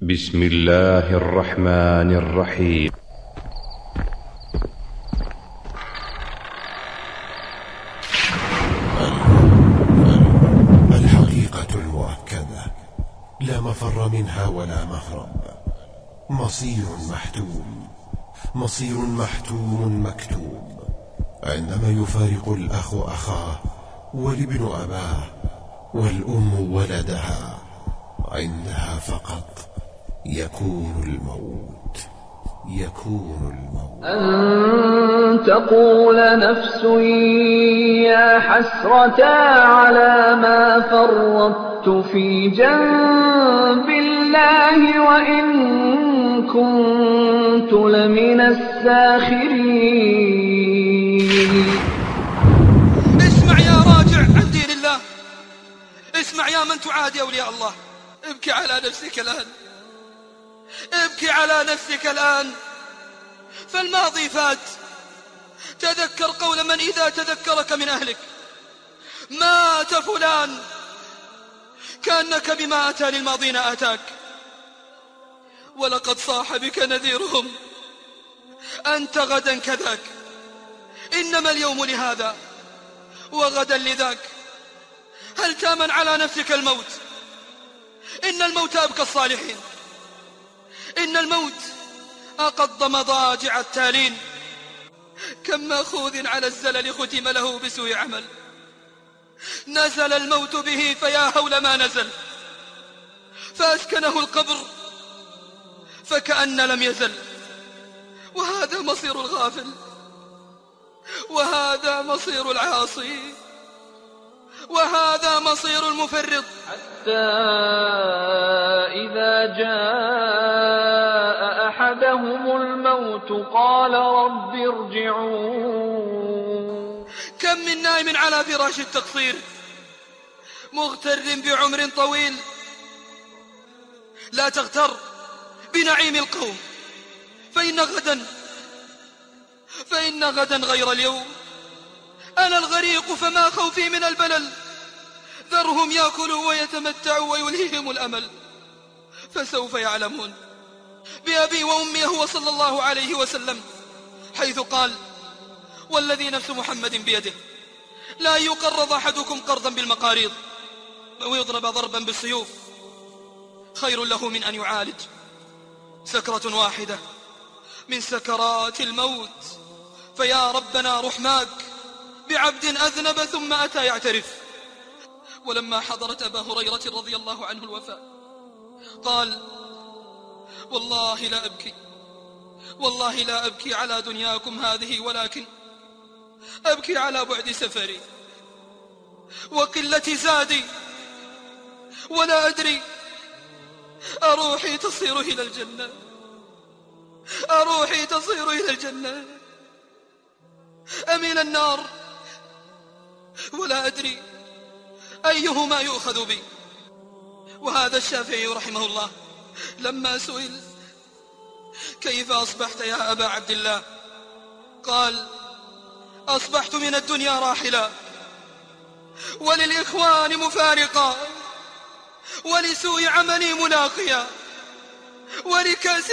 بسم الله الرحمن الرحيم. الحقيقة المؤكدة لا مفر منها ولا مهرب. مصير محتوم، مصير محتوم مكتوب. عندما يفارق الأخ أخاه والابن أباه والأم ولدها، عندها فقط يكون الموت. أن تقول نفس يا حسرة على ما فرطت في جنب الله وإن كنت لمن الساخرين. اسمع يا راجع عن دين الله، اسمع يا من تعادي أولياء الله، ابكي على نفسك الآن، ابكي على نفسك الآن، فالماضي فات. تذكر قول من إذا تذكرك من أهلك: مات فلان كأنك بما أتى للماضين آتاك. ولقد صاح بك نذيرهم: أنت غدا كذاك، إنما اليوم لهذا وغدا لذاك. هل تامن على نفسك الموت؟ إن الموت أبكى الصالحين، إن الموت أقض مضاجع التالين. كم مأخوذ على الزلل ختم له بسوء عمل، نزل الموت به فيا هول ما نزل، فأسكنه القبر فكأن لم يزل. وهذا مصير الغافل، وهذا مصير العاصي، وهذا مصير المفرط. حتى إذا جاء أحدهم الموت قال رب ارجعون. كم من نائم على فراش التقصير مغتر بعمر طويل. لا تغتر بنعيم القوم، فإن غدا غير اليوم. أنا الغريق فما خوفي من البلل، ذرهم يأكلوا ويتمتعوا ويلهيهم الأمل، فسوف يعلمون. بأبي وأمي هو صلى الله عليه وسلم، حيث قال: والذي نفس محمد بيده لا يقرض أحدكم قرضا بالمقاريض أو يضرب ضربا بالسيوف خير له من أن يعالج سكرة واحدة من سكرات الموت. فيا ربنا رحماك بعبد أذنب ثم أتى يعترف. ولما حضرت أبا هريرة رضي الله عنه الوفاة قال: والله لا أبكي على دنياكم هذه، ولكن أبكي على بعد سفري وقلة زادي، ولا أدري أروحي تصير إلى الجنة، أروحي تصير إلى الجنة أم إلى النار، ولا أدري أيهما يؤخذ بي. وهذا الشافعي رحمه الله لما سئل: كيف أصبحت يا أبا عبد الله؟ قال: أصبحت من الدنيا راحلا، وللإخوان مفارقا، ولسوء عملي ملاقيا، ولكأس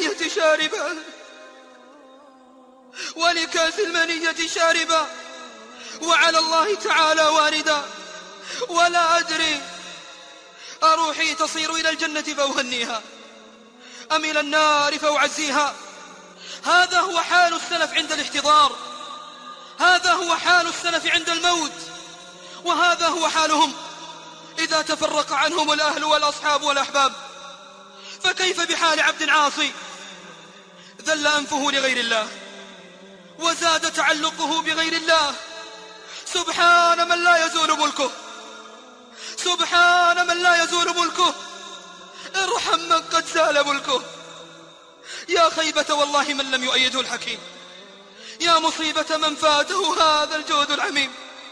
المنية شاربا، وعلى الله تعالى واردا، ولا أدري أروحي تصير إلى الجنة فأهنيها أم إلى النار فأعزيها. هذا هو حال السلف عند الاحتضار، هذا هو حال السلف عند الموت، وهذا هو حالهم إذا تفرق عنهم الأهل والأصحاب والأحباب. فكيف بحال عبد عاصي ذل أنفه لغير الله وزاد تعلقه بغير الله؟ سبحان من لا يزول ملكه، سبحان من لا يزول ملكه، ارحم من قد زال ملكه. يا خيبة والله من لم يؤيده الحكيم، يا مصيبة من فاته هذا الجود العميم.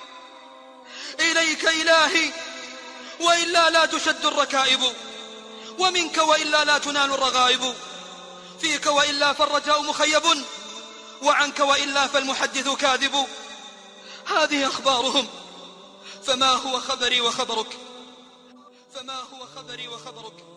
إليك إلهي وإلا لا تشد الركائب، ومنك وإلا لا تنال الرغائب، فيك وإلا فالرجاء مخيب، وعنك وإلا فالمحدث كاذب. هذه أخبارهم، فما هو خبري وخبرك؟